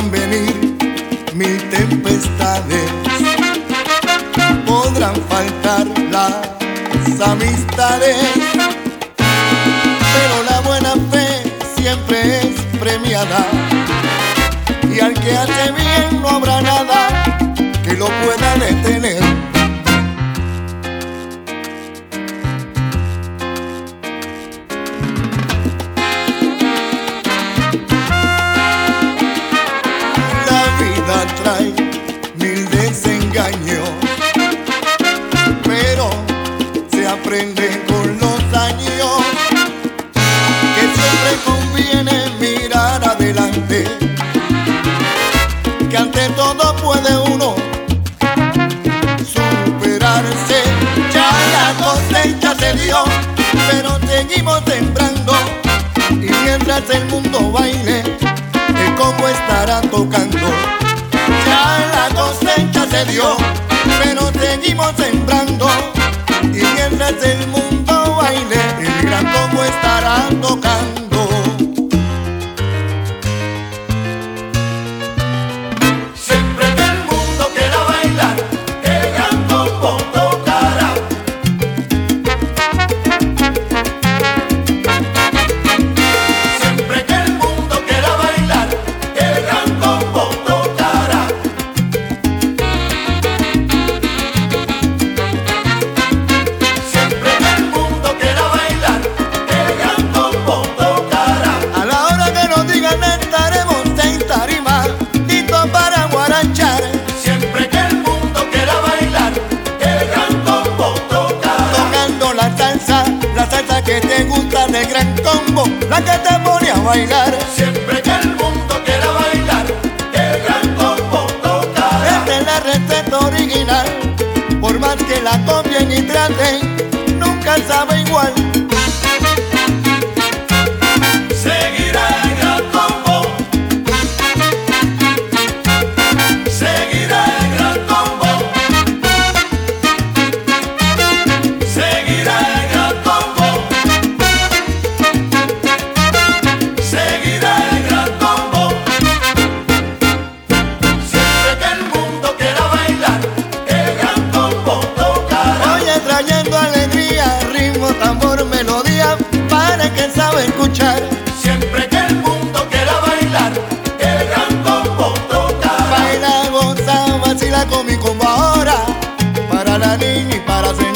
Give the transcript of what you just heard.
podrán venir mil tempestades, podrán faltar las amistades, pero la buena fe siempre es premiada, y al que hace bien no habrá nada que lo pueda detener. Trae mil desengaños, pero se aprende con los años que siempre conviene mirar adelante, que ante todo puede uno superarse. Ya la cosecha se dio, pero seguimos sembrando, y mientras el mundo baile, el Congo estará tocando. Ya la cosecha se dio, pero seguimos sembrando, y mientras el mundo baile, el gran Congo estará tocando. Siempre que el mundo quiera bailar, el gran Congo tocará. Siempre que el mundo quiera bailar, el gran Congo tocará. Siempre que el mundo quiera bailar, el gran Congo tocará. Tocando la salsa que te gusta del gran Congo, la que te pone a bailar. Siempre que el mundo quiera bailar, el gran Congo tocará. Esta es la receta original, por más que la copien y traten, nunca sabe igual. Seguirá el gran Congo. Trayendo alegría, ritmo, tambor, melodía, para que sabe escuchar. Siempre que el mundo quiera bailar, el gran Congo tocará. Baila, goza, vacila con mi combo ahora, para la niña y para señor.